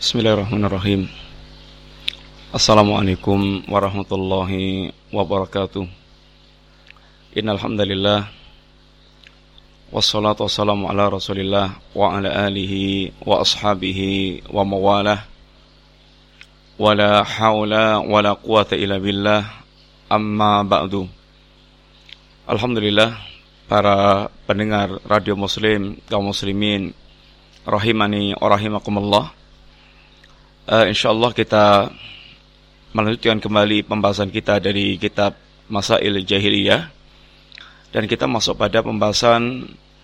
Bismillahirrahmanirrahim. Assalamualaikum warahmatullahi wabarakatuh. Innal hamdalillah wassalatu wassalamu ala Rasulillah wa ala alihi wa ashabihi wa mawalah. Wala haula wala quwata illa billah. Amma ba'du. Alhamdulillah, para pendengar Radio Muslim, kaum muslimin rahimani wa rahimakumullah. InsyaAllah kita melanjutkan kembali pembahasan kita dari kitab Masail Jahiliyah, dan kita masuk pada pembahasan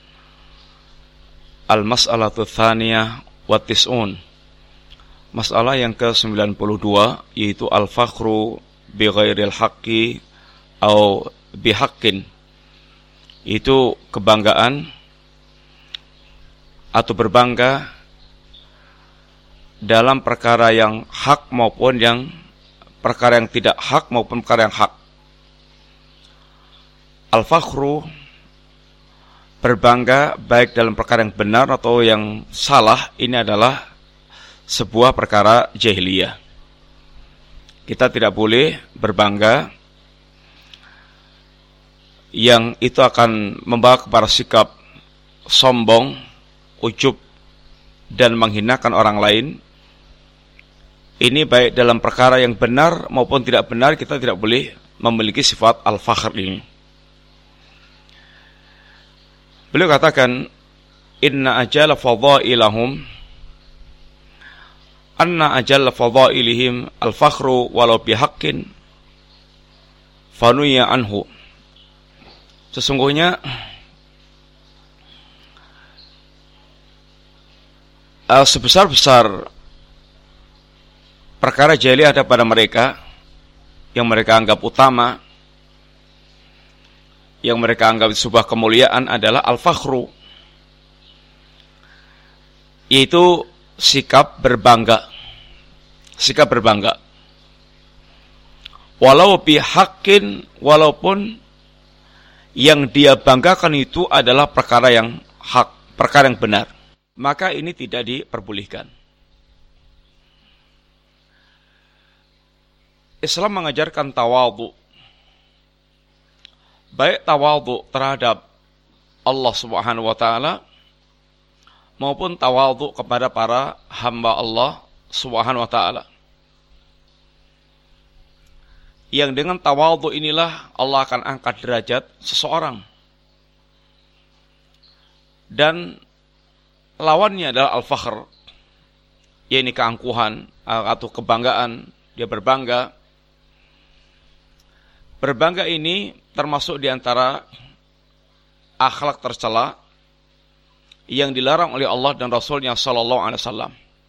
Al-Mas'alatu Tsaniyah wa Tis'un, masalah yang ke-92, yaitu Al-Fakhru bi ghairil haqqi atau bihaqqin, itu kebanggaan atau berbangga dalam perkara yang hak maupun yang perkara yang tidak hak maupun perkara yang hak. Al-fakhru, berbangga baik dalam perkara yang benar atau yang salah, ini adalah sebuah perkara jahiliyah. Kita tidak boleh berbangga yang itu akan membawa kepada sikap sombong, ujub, dan menghinakan orang lain. Ini baik dalam perkara yang benar maupun tidak benar, kita tidak boleh memiliki sifat al-fakhr ini. Beliau katakan, inna ajala fadhailahum, anna ajalla fadhailihim al-fakhru walau bihaqqin fanuya anhu. Sesungguhnya sebesar-besar perkara jahiliyah ada pada mereka, yang mereka anggap utama, yang mereka anggap sebuah kemuliaan adalah al-fakhru, yaitu sikap berbangga. Sikap berbangga. Walau bihaqqin, walaupun yang dia banggakan itu adalah perkara yang hak, perkara yang benar, maka ini tidak diperbolehkan. Islam mengajarkan tawadhu, baik tawadhu terhadap Allah Subhanahu wa taala maupun tawadhu kepada para hamba Allah Subhanahu wa taala. Yang dengan tawadhu inilah Allah akan angkat derajat seseorang. Dan lawannya adalah al-fakhr, yaitu keangkuhan atau kebanggaan, dia berbangga. Berbangga ini termasuk di antara akhlak tercela yang dilarang oleh Allah dan Rasulnya sallallahu alaihi wasallam.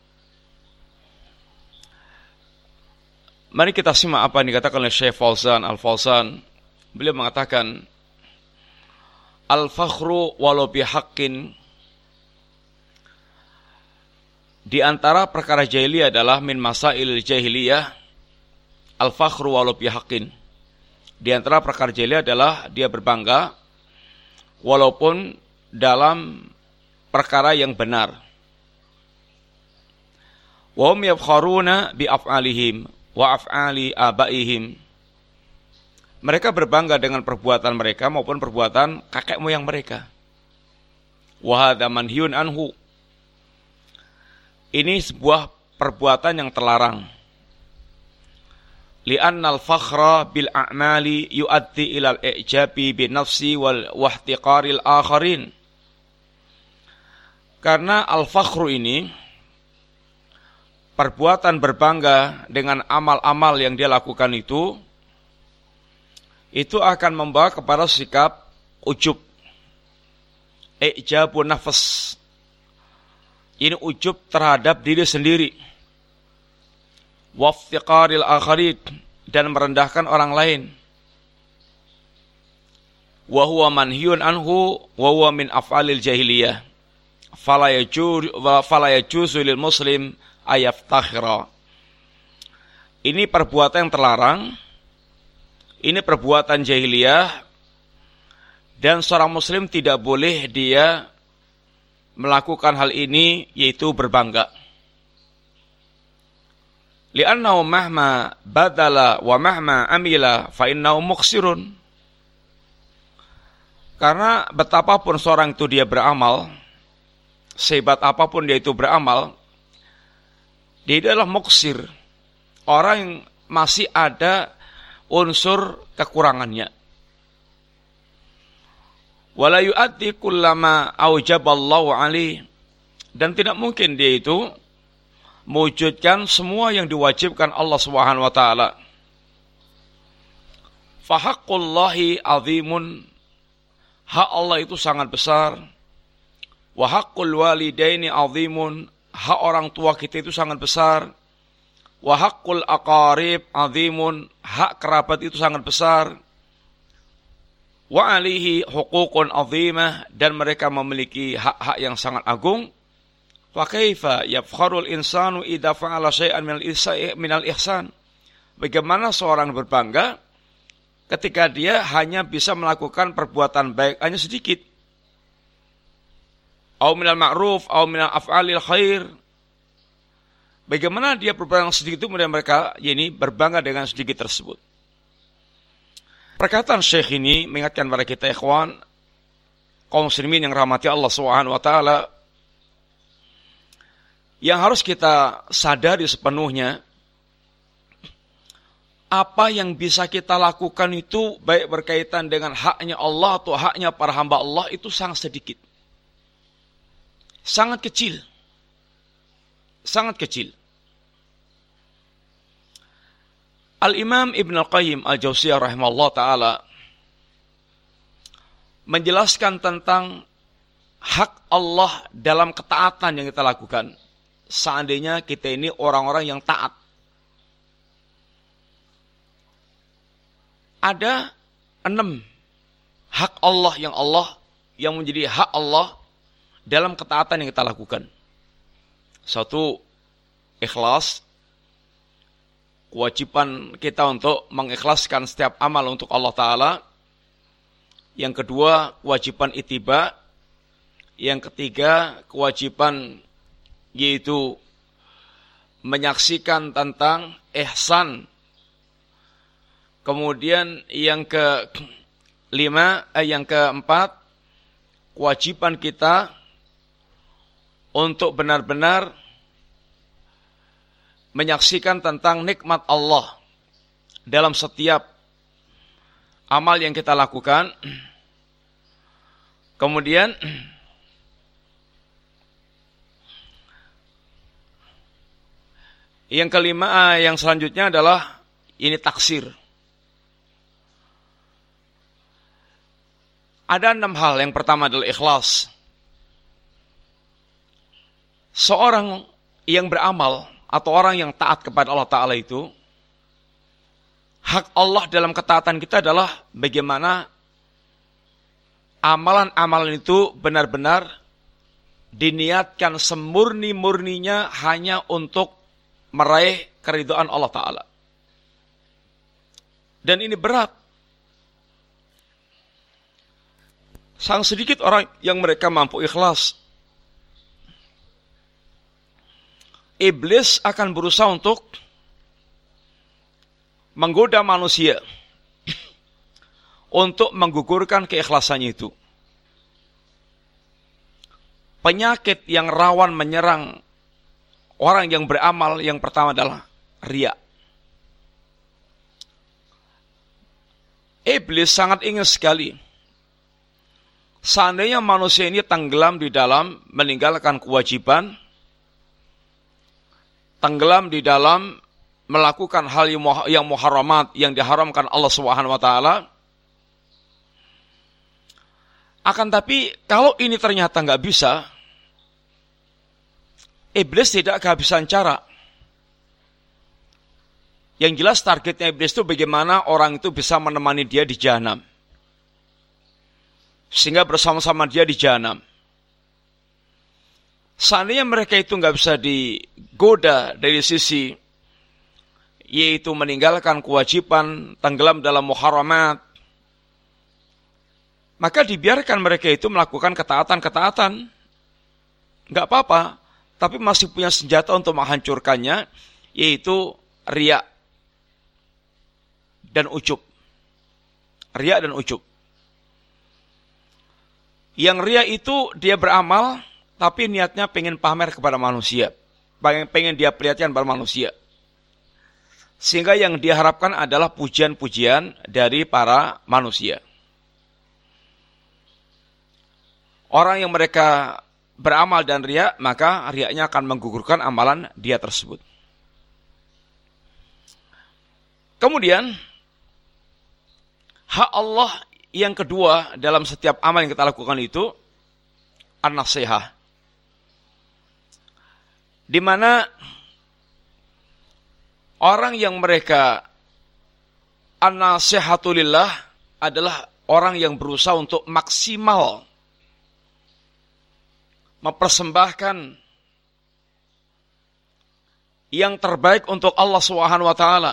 Mari kita simak apa yang dikatakan oleh Syekh Fauzan Al-Fauzan. Beliau mengatakan, al-fakhru walau bihaqqin, di antara perkara jahiliyah adalah min masail jahiliyah al-fakhru walau bihaqqin. Di antara perkara jahiliyah adalah dia berbangga walaupun dalam perkara yang benar. Wa hum yafkharuna bi af'alihim wa af'ali abaihim. Mereka berbangga dengan perbuatan mereka maupun perbuatan kakek moyang mereka. Wa hadza manhiyun anhu. Ini sebuah perbuatan yang terlarang. Li'anna al-fakhra bil a'mali yu'addi ila al-i'jabi bin nafsi wal wahtiqaril akharin. Karena al-fakhru ini, perbuatan berbangga dengan amal-amal yang dia lakukan itu akan membawa kepada sikap ujub, i'jabun nafs. Ini ujub terhadap diri sendiri. Waftiqaril akharin, dan merendahkan orang lain. Wa huwa manhiyun anhu wa huwa min af'alil jahiliyah. Fala yajuzu lil muslim ayaftakhira. Ini perbuatan yang terlarang. Ini perbuatan jahiliyah, dan seorang muslim tidak boleh dia melakukan hal ini, yaitu berbangga. Li'annahu mahma badala wa mahma amila fa innahu muqsirun. Karena betapapun seorang itu dia beramal, sehebat apapun dia itu beramal, dia adalah muqsir, orang yang masih ada unsur kekurangannya. Wala yu'addi kullama aujaballahu alaihi, dan tidak mungkin dia itu mewujudkan semua yang diwajibkan Allah Subhanahu wa taala. Fa haqqullahi azimun, hak Allah itu sangat besar. Wa haqqul walidaini azimun, hak orang tua kita itu sangat besar. Wa haqqul aqarib azimun, hak kerabat itu sangat besar. Wa alihi huququn azimah, dan mereka memiliki hak-hak yang sangat agung. Fa kaifa yafkharul insanu idza fa'ala syai'an minal ihsan? Bagaimana seorang berbangga ketika dia hanya bisa melakukan perbuatan baik hanya sedikit? Au minal ma'ruf au minal af'alil khair. Bagaimana dia berbuat sedikit itu, kemudian mereka ini berbangga dengan sedikit tersebut. Perkataan Syekh ini mengingatkan kepada kita ikhwan kaum muslimin yang rahmati Allah Subhanahu wa taala, yang harus kita sadari sepenuhnya, apa yang bisa kita lakukan itu baik berkaitan dengan haknya Allah atau haknya para hamba Allah itu sangat sedikit. Sangat kecil. Sangat kecil. Al-Imam Ibn Al-Qayyim Al-Jauziyah rahimahullah ta'ala menjelaskan tentang hak Allah dalam ketaatan yang kita lakukan. Seandainya kita ini orang-orang yang taat, ada 6 hak Allah yang menjadi hak Allah dalam ketaatan yang kita lakukan. 1, ikhlas, kewajiban kita untuk mengikhlaskan setiap amal untuk Allah Ta'ala. Yang kedua, kewajiban ittiba. Yang ketiga, kewajiban yaitu menyaksikan tentang ihsan. Kemudian yang keempat, kewajiban kita untuk benar-benar menyaksikan tentang nikmat Allah dalam setiap amal yang kita lakukan. Kemudian yang kelima, yang selanjutnya adalah ini taksir. Ada 6 hal. Yang pertama adalah ikhlas. Seorang yang beramal atau orang yang taat kepada Allah Ta'ala itu, hak Allah dalam ketaatan kita adalah bagaimana amalan-amalan itu benar-benar diniatkan semurni-murninya hanya untuk meraih keridhaan Allah Ta'ala. Dan ini berat. Sangat sedikit orang yang mereka mampu ikhlas. Iblis akan berusaha untuk menggoda manusia untuk menggugurkan keikhlasannya itu. Penyakit yang rawan menyerang orang yang beramal yang pertama adalah riya. Iblis sangat ingin sekali seandainya manusia ini tenggelam di dalam meninggalkan kewajiban, tenggelam di dalam melakukan hal yang muharramat, yang diharamkan Allah Subhanahu wa taala. Akan tapi kalau ini ternyata nggak bisa, iblis tidak kehabisan cara. Yang jelas targetnya iblis itu bagaimana orang itu bisa menemani dia di jahanam, sehingga bersama-sama dia di jahanam. Seandainya mereka itu nggak bisa digoda dari sisi yaitu meninggalkan kewajiban, tenggelam dalam muharramat, maka dibiarkan mereka itu melakukan ketaatan-ketaatan. Nggak apa-apa, tapi masih punya senjata untuk menghancurkannya, yaitu riya dan ujub. Riya dan ujub. Yang riya itu dia beramal, tapi niatnya pengen pamer kepada manusia. Pengen dia perlihatkan kepada manusia. Sehingga yang dia harapkan adalah pujian-pujian dari para manusia. Orang yang mereka beramal dan riya, maka riyanya akan menggugurkan amalan dia tersebut. Kemudian, hak Allah yang kedua dalam setiap amal yang kita lakukan itu an-nasihah. Di mana orang yang mereka an-nasihatulillah adalah orang yang berusaha untuk maksimal mempersembahkan yang terbaik untuk Allah Subhanahu wa taala.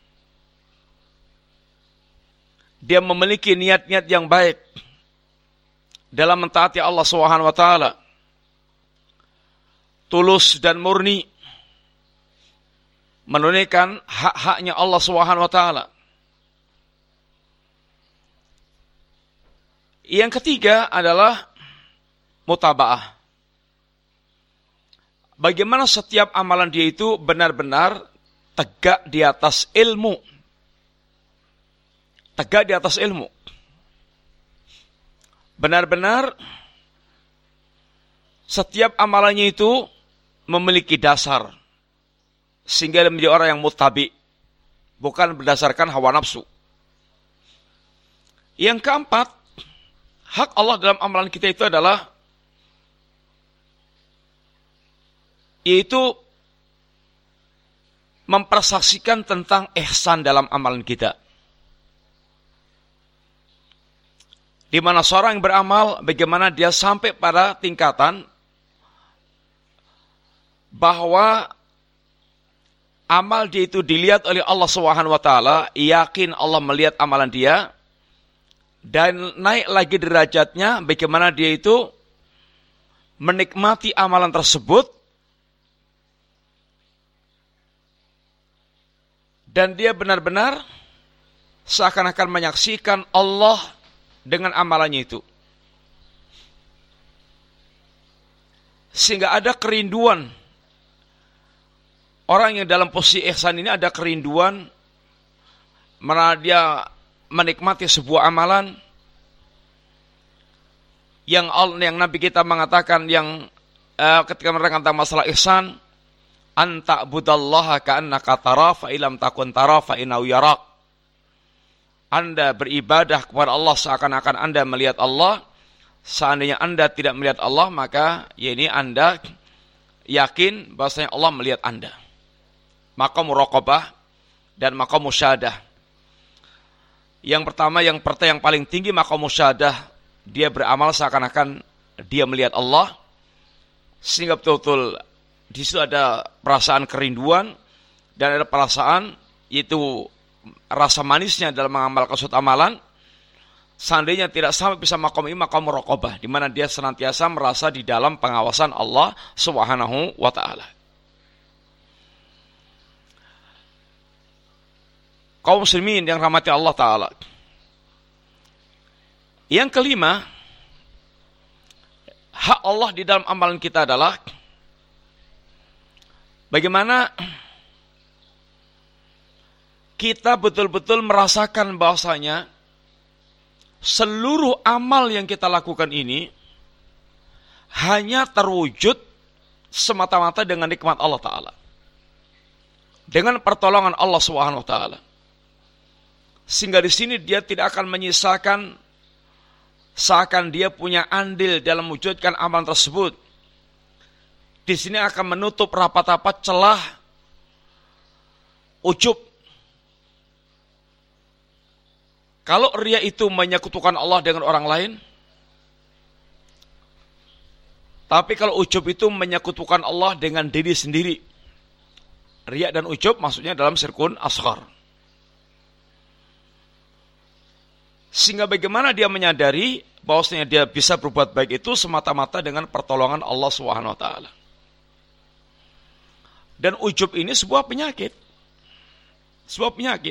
Dia memiliki niat-niat yang baik dalam mentaati Allah Subhanahu wa taala. Tulus dan murni menunaikan hak-haknya Allah Subhanahu wa taala. Yang ketiga adalah mutabaah. Bagaimana setiap amalan dia itu benar-benar tegak di atas ilmu. Tegak di atas ilmu. Benar-benar setiap amalannya itu memiliki dasar. Sehingga dia menjadi orang yang muttabi. Bukan berdasarkan hawa nafsu. Yang keempat, hak Allah dalam amalan kita itu adalah yaitu mempersaksikan tentang ihsan dalam amalan kita. Di mana seorang yang beramal, bagaimana dia sampai pada tingkatan bahwa amal dia itu dilihat oleh Allah Subhanahu wa taala, yakin Allah melihat amalan dia, dan naik lagi derajatnya bagaimana dia itu menikmati amalan tersebut dan dia benar-benar seakan-akan menyaksikan Allah dengan amalannya itu. Sehingga ada kerinduan. Orang yang dalam posisi ihsan ini ada kerinduan mana dia menikmati sebuah amalan yang Nabi kita mengatakan yang ketika mereka tentang masalah ihsan, anta budallaha ka'annaka tara fa ilam takun tara fa innahu yarak. Anda beribadah kepada Allah seakan-akan Anda melihat Allah. Seandainya Anda tidak melihat Allah, maka ya ini Anda yakin bahwasanya Allah melihat Anda. Maqam muraqabah dan maqam musyahadah. Yang pertama, yang paling tinggi maqam musyahadah, dia beramal seakan-akan dia melihat Allah, sehingga betul-betul di situ ada perasaan kerinduan dan ada perasaan yaitu rasa manisnya dalam mengamalkan suatu amalan. Seandainya tidak sampai bisa maqam ini, maqam muraqabah, di mana dia senantiasa merasa di dalam pengawasan Allah Subhanahu wa taala. Kaum muslimin yang rahmati Allah taala. Yang kelima, hak Allah di dalam amalan kita adalah bagaimana kita betul-betul merasakan bahwasanya seluruh amal yang kita lakukan ini hanya terwujud semata-mata dengan nikmat Allah Ta'ala. Dengan pertolongan Allah Subhanahu wa Ta'ala. Sehingga di sini dia tidak akan menyisakan seakan dia punya andil dalam mewujudkan amal tersebut. Di sini akan menutup rapat-rapat celah ujub. Kalau riya itu menyekutukan Allah dengan orang lain, tapi kalau ujub itu menyekutukan Allah dengan diri sendiri. Riya dan ujub maksudnya dalam sirkun asghar. Sehingga bagaimana dia menyadari bahwasanya dia bisa berbuat baik itu semata-mata dengan pertolongan Allah Subhanahu wa taala. Dan ujub ini sebuah penyakit. Sebuah penyakit.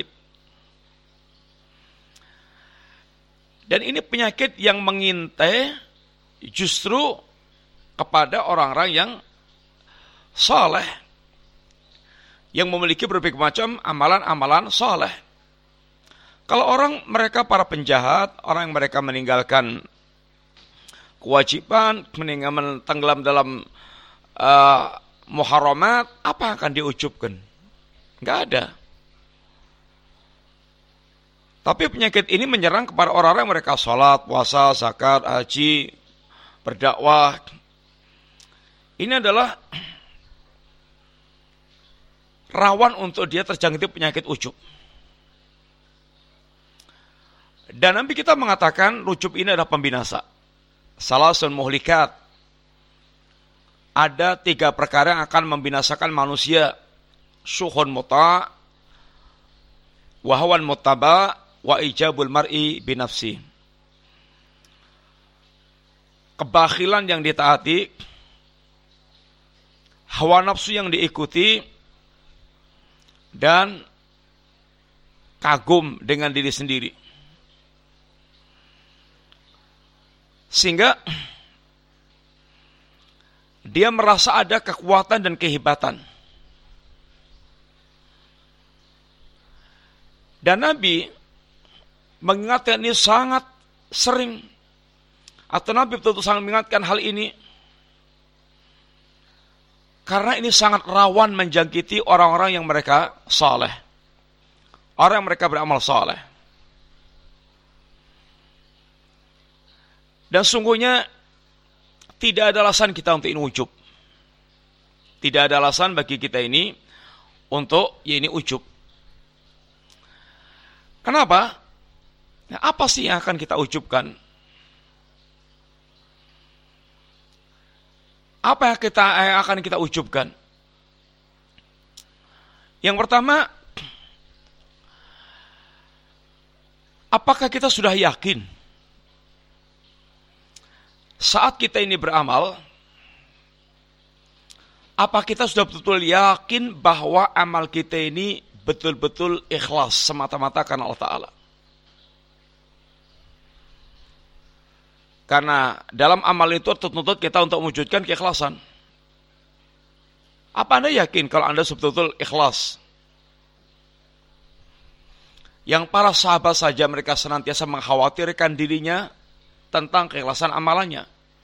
Dan ini penyakit yang mengintai justru kepada orang-orang yang saleh, yang memiliki berbagai macam amalan-amalan saleh. Kalau orang mereka para penjahat, orang yang mereka meninggalkan kewajiban, tenggelam dalam muharramat, apa akan diujubkan? Enggak ada. Tapi penyakit ini menyerang kepada orang-orang yang mereka salat, puasa, zakat, haji, berdakwah. Ini adalah rawan untuk dia terjangkit penyakit ujub. Dan Nabi kita mengatakan ujub ini adalah pembinasa. Salasun muhlikat. Ada 3 perkara yang akan membinasakan manusia. Syuhun muta', wahwan muttaba', wa ijabul mar'i binafsi. Kebakhilan yang ditaati, hawa nafsu yang diikuti, dan kagum dengan diri sendiri. Sehingga dia merasa ada kekuatan dan kehebatan. Dan Nabi mengingatkan ini sangat sering, atau Nabi betul-betul sangat mengingatkan hal ini, karena ini sangat rawan menjangkiti orang-orang yang mereka saleh, orang yang mereka beramal saleh. Dan sungguhnya tidak ada alasan kita untuk ini ujub. Tidak ada alasan bagi kita ini untuk ini ujub. Kenapa? Nah, apa sih yang akan kita ujubkan? Apa yang akan kita ujubkan? Yang pertama, apakah kita sudah yakin saat kita ini beramal, apa kita sudah betul-betul yakin bahwa amal kita ini betul-betul ikhlas semata-mata karena Allah Ta'ala? Karena dalam amal itu tertuntut kita untuk mewujudkan keikhlasan. Apa Anda yakin kalau Anda betul-betul ikhlas? Yang para sahabat saja mereka senantiasa mengkhawatirkan dirinya tentang keikhlasan amalannya.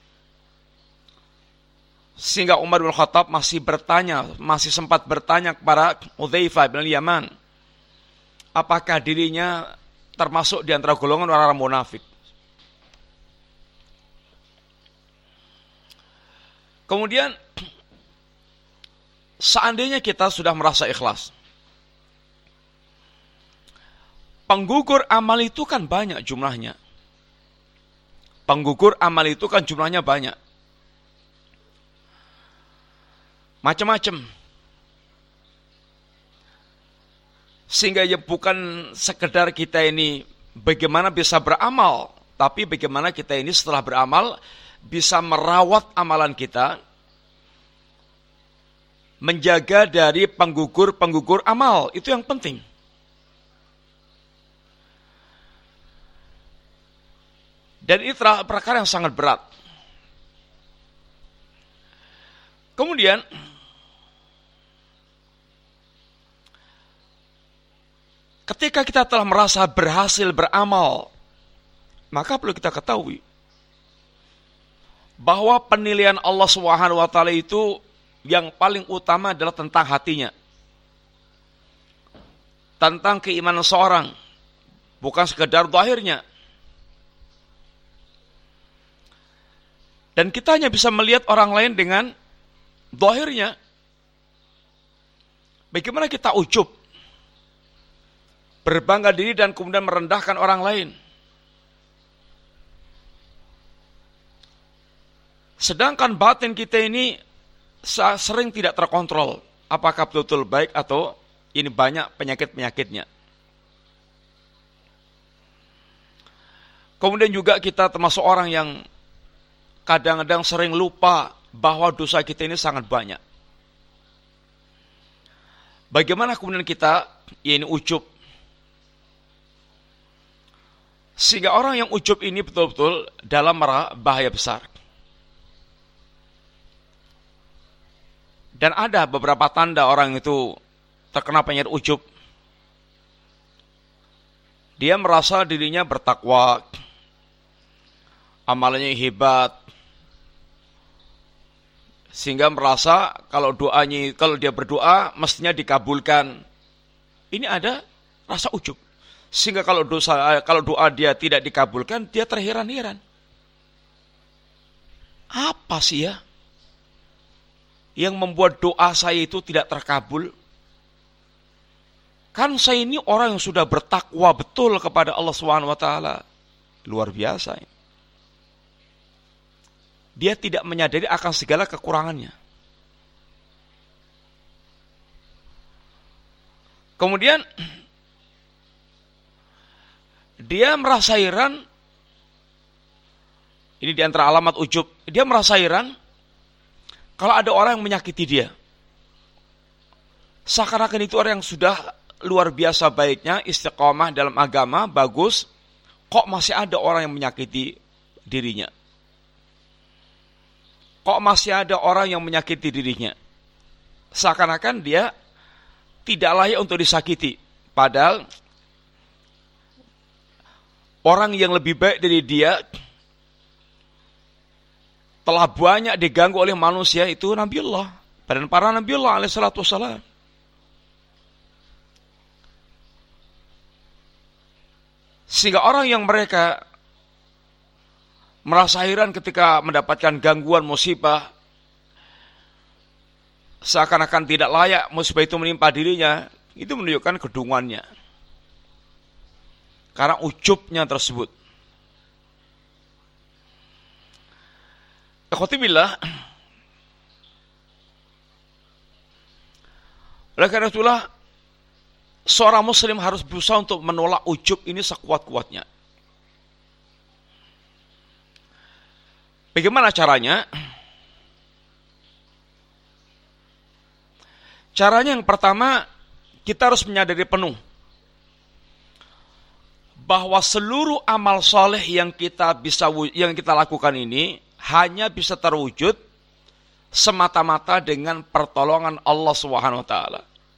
Sehingga Umar bin Khattab masih sempat bertanya kepada Hudzaifah bin Yaman, apakah dirinya termasuk di antara golongan orang-orang munafik? Kemudian, seandainya kita sudah merasa ikhlas, penggugur amal itu kan banyak jumlahnya. Penggugur amal itu kan jumlahnya banyak. Macam-macam. Sehingga ya bukan sekedar kita ini bagaimana bisa beramal, tapi bagaimana kita ini setelah beramal bisa merawat amalan kita, menjaga dari penggugur-penggugur amal. Itu yang penting. Dan ini perkara yang sangat berat. Kemudian, ketika kita telah merasa berhasil beramal, maka perlu kita ketahui bahwa penilaian Allah SWT itu yang paling utama adalah tentang hatinya. Tentang keimanan seorang, bukan sekedar zahirnya. Dan kita hanya bisa melihat orang lain dengan zahirnya. Bagaimana kita ujub, berbangga diri dan kemudian merendahkan orang lain. Sedangkan batin kita ini sering tidak terkontrol. Apakah betul-betul baik atau ini banyak penyakit-penyakitnya. Kemudian juga kita termasuk orang yang kadang-kadang sering lupa bahwa dosa kita ini sangat banyak. Bagaimana kemudian kita, ya ini ujub. Sehingga orang yang ujub ini betul-betul dalam bahaya besar. Dan ada beberapa tanda orang itu terkena penyakit ujub. Dia merasa dirinya bertakwa, amalnya hebat, sehingga merasa kalau dia berdoa mestinya dikabulkan. Ini ada rasa ujub. Sehingga kalau doa dia tidak dikabulkan, dia terheran-heran. Apa sih ya yang membuat doa saya itu tidak terkabul? Kan saya ini orang yang sudah bertakwa betul kepada Allah SWT. Luar biasa. Dia tidak menyadari akan segala kekurangannya. Kemudian dia merasa heran. Ini di antara alamat ujub. Dia merasa heran kalau ada orang yang menyakiti dia. Seakan-akan itu orang yang sudah luar biasa baiknya, istiqomah dalam agama, bagus, kok masih ada orang yang menyakiti dirinya? Kok masih ada orang yang menyakiti dirinya? Seakan-akan dia tidak layak untuk disakiti. Padahal orang yang lebih baik dari dia telah banyak diganggu oleh manusia, itu Nabiullah dan para Nabiullah alaihissalatu wassalam. Sehingga orang yang mereka merasa heran ketika mendapatkan gangguan musibah, seakan-akan tidak layak musibah itu menimpa dirinya, itu menunjukkan kedunguannya. Karena ujubnya tersebut. Ikhwatibillah, oleh karena itulah seorang muslim harus berusaha untuk menolak ujub ini sekuat-kuatnya. Bagaimana caranya? Caranya yang pertama, kita harus menyadari penuh bahwa seluruh amal soleh yang kita lakukan ini hanya bisa terwujud semata-mata dengan pertolongan Allah Subhanahu wa taala.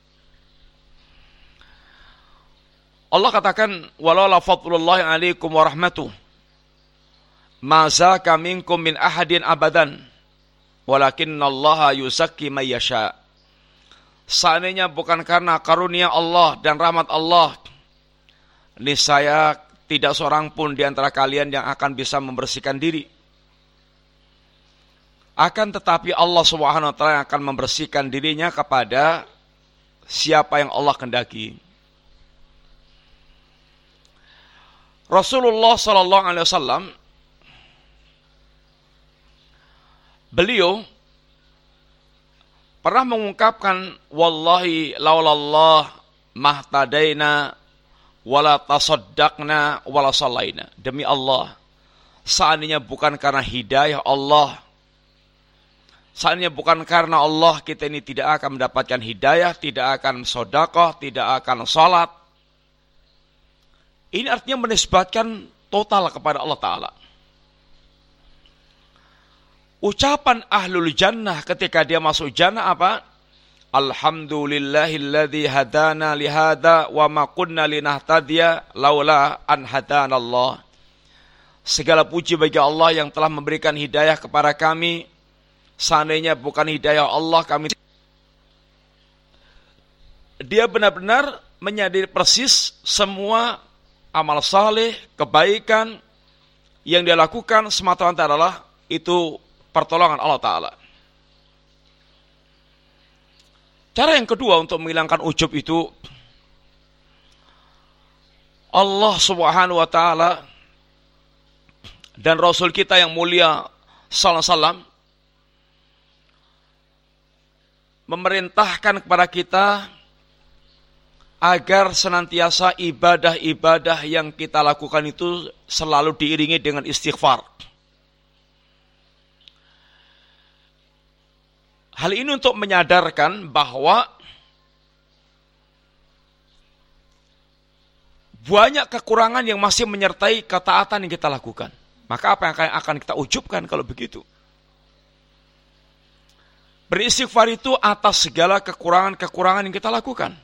Allah katakan, "Walaula fadlullahi 'alaikum wa rahmatuh, ma zaka minkum min ahadin abadan, walakinallaha yuzakki may yasha." Seandainya bukan karena karunia Allah dan rahmat Allah, niscaya tidak seorang pun di antara kalian yang akan bisa membersihkan diri. Akan tetapi Allah Subhanahu wa taala akan membersihkan dirinya kepada siapa yang Allah kehendaki. Rasulullah sallallahu alaihi wasallam, beliau pernah mengungkapkan, wallahi laulallah mahtadaina wala tasaddaqna wala sallaina. Demi Allah, seandainya bukan karena hidayah Allah, seandainya bukan karena Allah, kita ini tidak akan mendapatkan hidayah, tidak akan sedekah, tidak akan salat. Ini artinya menisbatkan total kepada Allah Ta'ala. Ucapan ahlul jannah ketika dia masuk jannah apa? Alhamdulillahilladzi hadana lihada wa ma kunna linahtadiya laula an hadanallah. Segala puji bagi Allah yang telah memberikan hidayah kepada kami. Seandainya bukan hidayah Allah, kami... Dia benar-benar menyadari persis semua amal saleh, kebaikan yang dia lakukan semata-mata adalah itu pertolongan Allah Ta'ala. Cara yang kedua untuk menghilangkan ujub itu, Allah Subhanahu wa Ta'ala dan Rasul kita yang mulia sallallahu alaihi wasallam memerintahkan kepada kita agar senantiasa ibadah-ibadah yang kita lakukan itu selalu diiringi dengan istighfar. Hal ini untuk menyadarkan bahwa banyak kekurangan yang masih menyertai ketaatan yang kita lakukan. Maka apa yang akan kita ujubkan kalau begitu? Beristighfar itu atas segala kekurangan-kekurangan yang kita lakukan.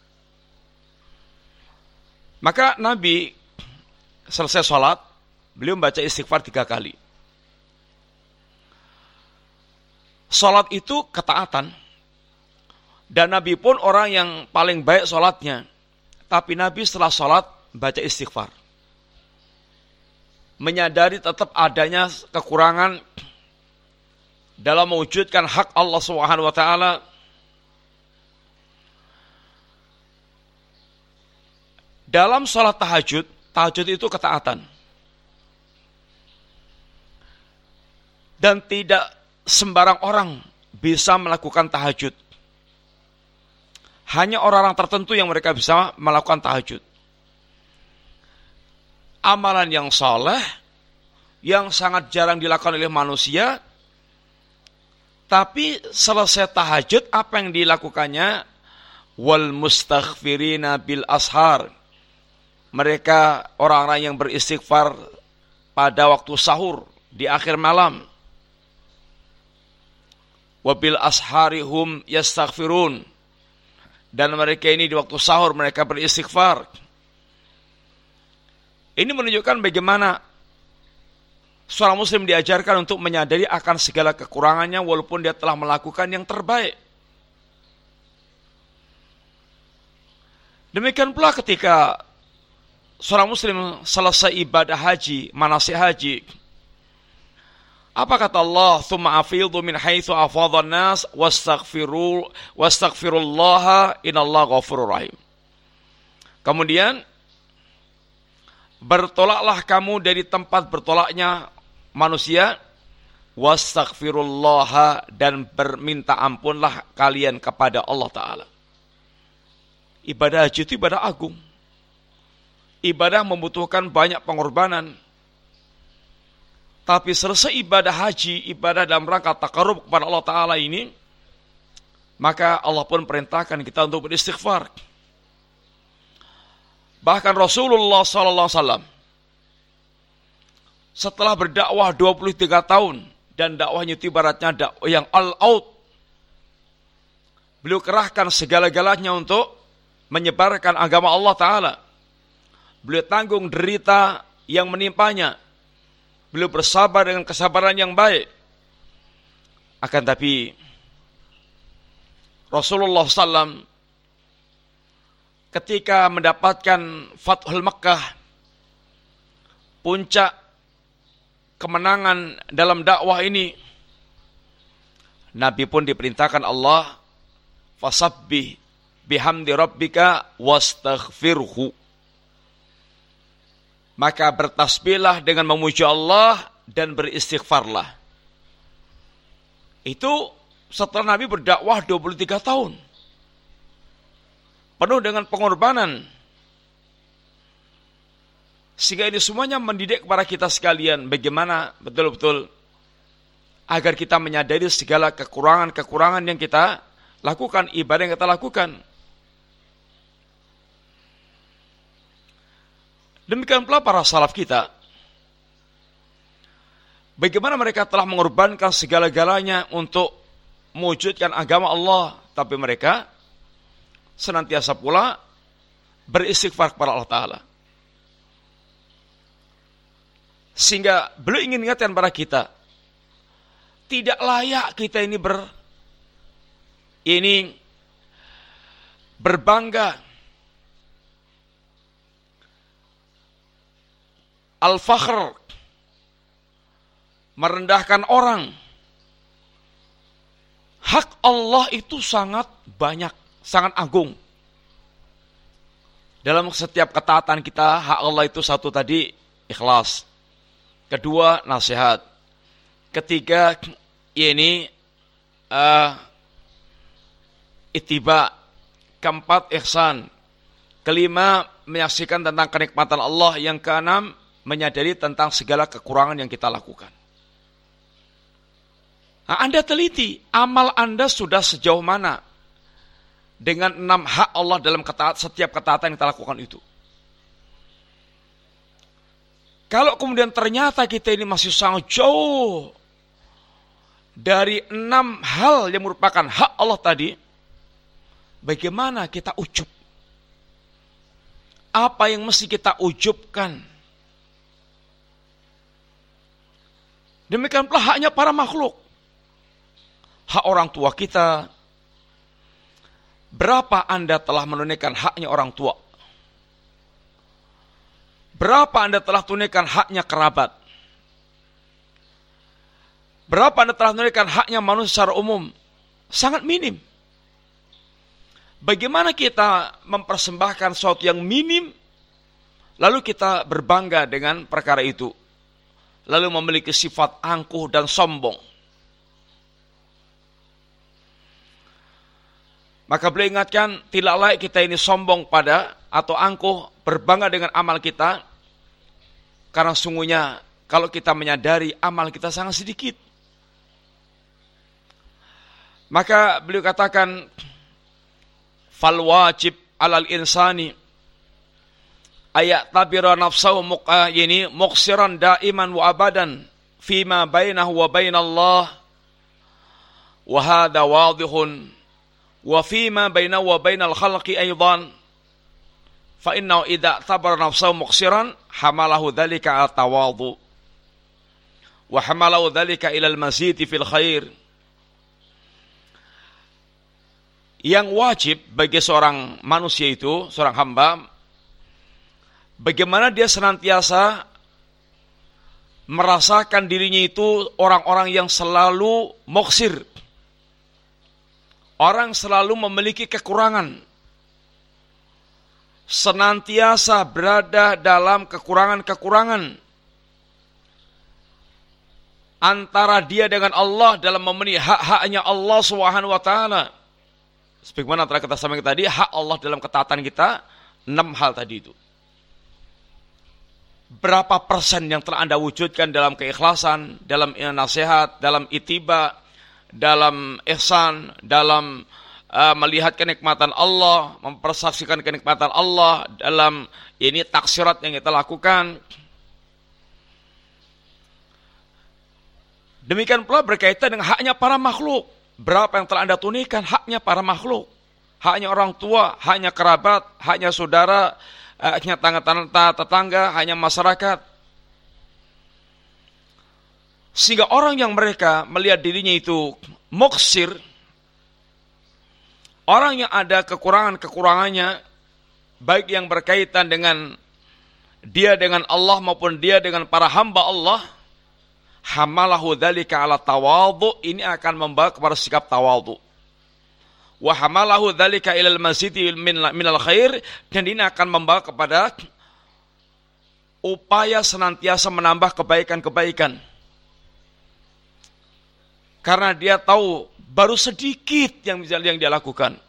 Maka Nabi selesai sholat, beliau membaca istighfar 3 kali. Sholat itu ketaatan. Dan Nabi pun orang yang paling baik sholatnya. Tapi Nabi setelah sholat baca istighfar. Menyadari tetap adanya kekurangan dalam mewujudkan hak Allah Subhanahu wa taala. Dalam sholat tahajud, tahajud itu ketaatan. Dan tidak sembarang orang bisa melakukan tahajud. Hanya orang-orang tertentu yang mereka bisa melakukan tahajud. Amalan yang saleh, yang sangat jarang dilakukan oleh manusia, tapi selesai tahajud, apa yang dilakukannya? Wal mustaghfirina bil ashar. Mereka orang-orang yang beristighfar pada waktu sahur di akhir malam. Wabil asharihum yastaghfirun. Dan mereka ini di waktu sahur mereka beristighfar. Ini menunjukkan bagaimana seorang muslim diajarkan untuk menyadari akan segala kekurangannya walaupun dia telah melakukan yang terbaik. Demikian pula ketika seorang muslim selesai ibadah haji, manasik haji. Apa kata Allah? Tsumma afidhu min haitsu afadhan nas wastaghfirullaha innallaha ghafurur rahim. Kemudian bertolaklah kamu dari tempat bertolaknya manusia, wastaghfirullaha, dan berminta ampunlah kalian kepada Allah Ta'ala. Ibadah haji itu ibadah agung. Ibadah membutuhkan banyak pengorbanan. Tapi selesai ibadah haji, ibadah dalam rangka taqarrub kepada Allah Ta'ala ini, maka Allah pun perintahkan kita untuk beristighfar. Bahkan Rasulullah SAW setelah berdakwah 23 tahun, dan dakwahnya itu ibaratnya dakwah yang all-out, beliau kerahkan segala-galanya untuk menyebarkan agama Allah Ta'ala. Beliau tanggung derita yang menimpanya. Beliau bersabar dengan kesabaran yang baik. Akan tapi Rasulullah SAW ketika mendapatkan Fathul Makkah, puncak kemenangan dalam dakwah ini, Nabi pun diperintahkan Allah, fasabbih bihamdi rabbika wastaghfirhu. Maka bertasbihlah dengan memuji Allah dan beristighfarlah. Itu setelah Nabi berdakwah 23 tahun. Penuh dengan pengorbanan. Sehingga ini semuanya mendidik kepada kita sekalian bagaimana betul-betul agar kita menyadari segala kekurangan-kekurangan yang kita lakukan, ibadah yang kita lakukan. Demikian pula para salaf kita. Bagaimana mereka telah mengorbankan segala-galanya untuk mewujudkan agama Allah. Tapi mereka senantiasa pula beristighfar kepada Allah Ta'ala. Sehingga beliau ingin ingatkan kepada kita, tidak layak kita ini berbangga, al-fakhr, merendahkan orang. Hak Allah itu sangat banyak, sangat agung. Dalam setiap ketaatan kita, hak Allah itu satu tadi, ikhlas. Kedua, nasihat. Ketiga, ittiba. Keempat, ihsan. Kelima, menyaksikan tentang kenikmatan Allah. Yang keenam, menyadari tentang segala kekurangan yang kita lakukan. Nah, Anda teliti, amal Anda sudah sejauh mana dengan 6 hak Allah dalam setiap ketaatan yang kita lakukan itu. Kalau kemudian ternyata kita ini masih sangat jauh dari 6 hal yang merupakan hak Allah tadi, bagaimana kita ujub? Apa yang mesti kita ujubkan? Demikian pula haknya para makhluk. Hak orang tua kita. Berapa Anda telah menunaikan haknya orang tua? Berapa Anda telah tunaikan haknya kerabat? Berapa Anda telah menunaikan haknya manusia secara umum? Sangat minim. Bagaimana kita mempersembahkan sesuatu yang minim, lalu kita berbangga dengan perkara itu, lalu memiliki sifat angkuh dan sombong. Maka beliau ingatkan, tidak layak kita ini sombong pada atau angkuh, berbangga dengan amal kita, karena sungguhnya kalau kita menyadari amal kita sangat sedikit. Maka beliau katakan, fal wajib alal insani ayat tabira nafsahu muqsiran daiman wa abadan fima bainahu wa bainallah wa hadha wadihun wa fima bainahu wa bainal khalqi aidan fa innahu idza tabara nafsahu muqsiran hamalahu dhalika al tawadu wa hamalahu dhalika ila al mazid fil khair. Yang wajib bagi seorang manusia itu, seorang hamba, bagaimana dia senantiasa merasakan dirinya itu orang-orang yang selalu muqsir. Orang selalu memiliki kekurangan. Senantiasa berada dalam kekurangan-kekurangan. Antara dia dengan Allah dalam memenuhi hak-haknya Allah Subhanahu wa ta'ala. Sebagaimana telah kita sampaikan tadi, hak Allah dalam ketaatan kita, 6 hal tadi itu. Berapa persen yang telah Anda wujudkan dalam keikhlasan, dalam nasihat, dalam ittiba, dalam ihsan, dalam melihat kenikmatan Allah, mempersaksikan kenikmatan Allah, dalam ini taksirat yang kita lakukan. Demikian pula berkaitan dengan haknya para makhluk. Berapa yang telah Anda tunaikan haknya para makhluk, haknya orang tua, haknya kerabat, haknya saudara, haknya tetangga, haknya masyarakat. Sehingga orang yang mereka melihat dirinya itu muqsir, orang yang ada kekurangan-kekurangannya, baik yang berkaitan dengan dia dengan Allah maupun dia dengan para hamba Allah, hamalahu dzalika ala tawadhu, ini akan membawa kepada sikap tawadhu. Wa hamalahu dzalika ilal mazidi minal khair, dan ini akan membawa kepada upaya senantiasa menambah kebaikan-kebaikan. Karena dia tahu baru sedikit yang dia lakukan.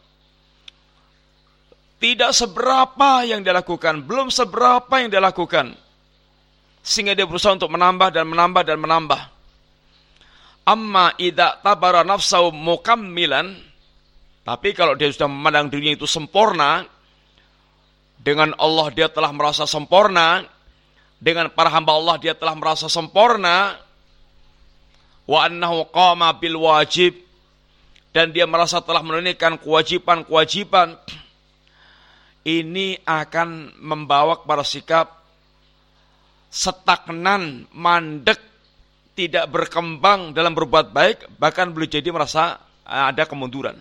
Tidak seberapa yang dia lakukan, belum seberapa yang dia lakukan. Sehingga dia berusaha untuk menambah dan menambah dan menambah. Amma idza tabara nafsahu mukammilan, tapi kalau dia sudah memandang dirinya itu sempurna, dengan Allah dia telah merasa sempurna, dengan para hamba Allah dia telah merasa sempurna, wa annahu qama bil wajib, dan dia merasa telah menunaikan kewajiban-kewajiban, ini akan membawa kepada sikap stagnan, mandek, tidak berkembang dalam berbuat baik, bahkan boleh jadi merasa ada kemunduran.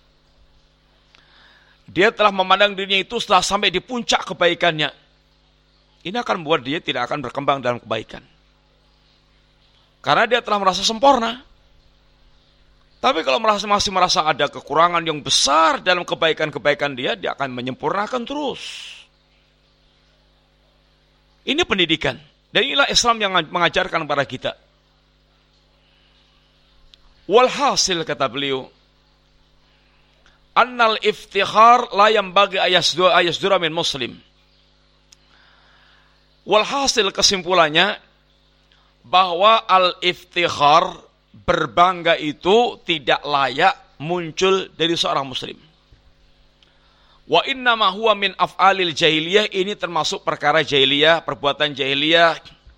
Dia telah memandang dirinya itu setelah sampai di puncak kebaikannya. Ini akan membuat dia tidak akan berkembang dalam kebaikan. Karena dia telah merasa sempurna. Tapi kalau masih merasa ada kekurangan yang besar dalam kebaikan-kebaikan dia akan menyempurnakan terus. Ini pendidikan. Dan inilah Islam yang mengajarkan kepada kita. Walhasil, kata beliau, annal iftikhar la yanbaghi ayasdura min muslim. Walhasil, kesimpulannya, bahwa al-iftikhar, berbangga itu tidak layak muncul dari seorang muslim. Wa innama huwa min af'alil jahiliyah, ini termasuk perkara jahiliyah, perbuatan jahiliyah,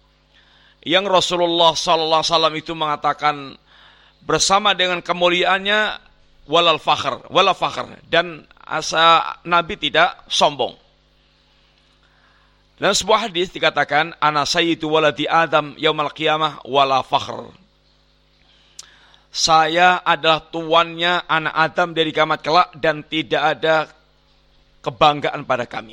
yang Rasulullah sallallahu alaihi wasallam itu mengatakan bersama dengan kemuliaannya wala fakhr, dan Nabi tidak sombong. Dan sebuah hadis dikatakan ana sayyidu waladi Adam yaumal qiyamah wala fakhr. Saya adalah tuannya anak Adam dari kiamat kelak dan tidak ada kebanggaan pada kami.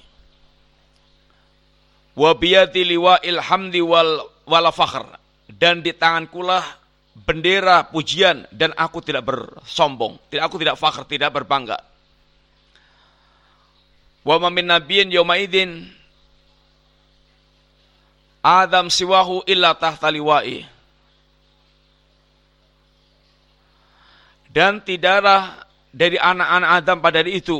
Wa biyadi liwa'il hamdi wala fakhr, dan di tangankulah bendera pujian dan aku tidak bersombong, aku tidak fakhr, tidak berbangga. Wa ma min nabiyyin yauma idzin Adam siwahu illa tahta liwa'i. Dan tidaklah dari anak-anak Adam pada hari itu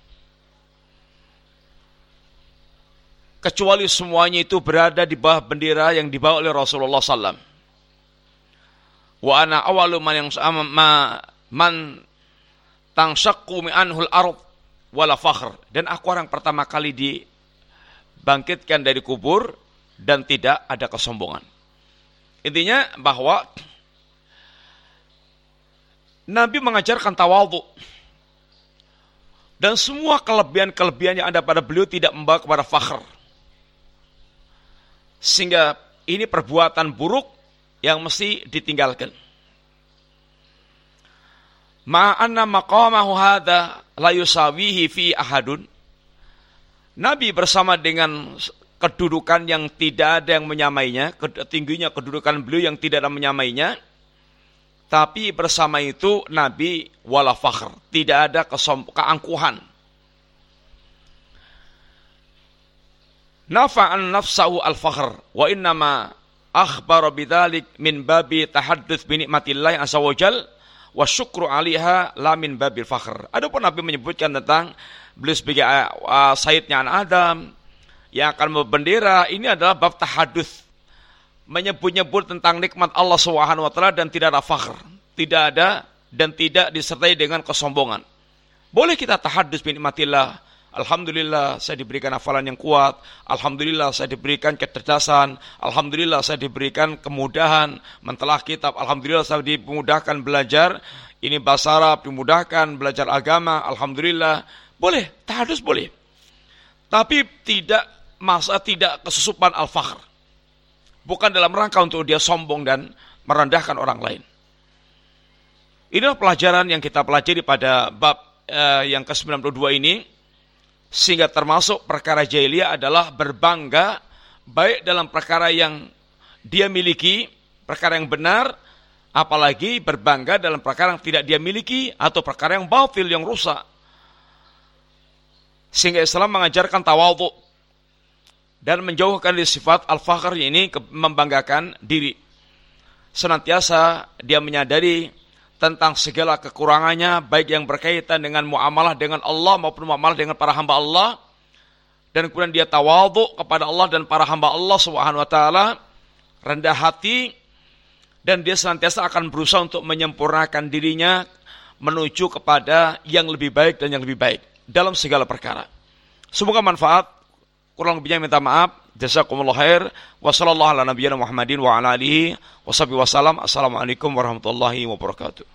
kecuali semuanya itu berada di bawah bendera yang dibawa oleh Rasulullah SAW. Wa ana awalu man tangshaqqu min anhul ard wala fakhr. Dan aku orang pertama kali dibangkitkan dari kubur dan tidak ada kesombongan. Intinya bahwa Nabi mengajarkan tawadhu. Dan semua kelebihan-kelebihan yang ada pada beliau tidak membawa kepada fakhr. Sehingga ini perbuatan buruk yang mesti ditinggalkan. Ma'anna maqamahu hadha la yusawihi fi ahadun. Nabi bersama dengan kedudukan yang tidak ada yang menyamainya, tingginya kedudukan beliau yang tidak ada menyamainya, tapi bersama itu Nabi wala fakhr, tidak ada keangkuhan. Nafa'an nafsahu al-fakhr wa innama akhbara bidzalik min babi tahadduts bi nikmatillah azza wajal wa syukru 'alaiha la min babil fakhr. Adapun Nabi menyebutkan tentang beliau sebagai sayyidnya anak Adam yang akan membendera, ini adalah bab tahadduts, menyebut-nyebut tentang nikmat Allah Subhanahu wa taala dan tidak ada fakhr, tidak ada dan tidak disertai dengan kesombongan. Boleh kita tahadduts bi nikmatillah. Alhamdulillah saya diberikan hafalan yang kuat. Alhamdulillah saya diberikan kecerdasan. Alhamdulillah saya diberikan kemudahan mentelah kitab. Alhamdulillah saya dimudahkan belajar ini bahasa Arab, dimudahkan belajar agama. Alhamdulillah. Boleh, tahadduts boleh. Tapi tidak kesusupan al-fakhr. Bukan dalam rangka untuk dia sombong dan merendahkan orang lain. Inilah pelajaran yang kita pelajari pada bab yang ke-92 ini. Sehingga termasuk perkara jahiliyah adalah berbangga baik dalam perkara yang dia miliki, perkara yang benar, apalagi berbangga dalam perkara yang tidak dia miliki atau perkara yang batil, yang rusak. Sehingga Islam mengajarkan tawadhu dan menjauhkan dari sifat al-fakhr ini, membanggakan diri. Senantiasa dia menyadari tentang segala kekurangannya, baik yang berkaitan dengan muamalah dengan Allah maupun muamalah dengan para hamba Allah, dan kemudian dia tawadhu kepada Allah dan para hamba Allah Subhanahu wa taala, rendah hati, dan dia senantiasa akan berusaha untuk menyempurnakan dirinya menuju kepada yang lebih baik dan yang lebih baik dalam segala perkara. Semoga manfaat. Kurang lebihnya minta maaf. Jazakumullah khair. Wa sallallahu ala nabiyyina Muhammadin wa ala alihi wa sahbihi wasallam. Assalamualaikum warahmatullahi wabarakatuh.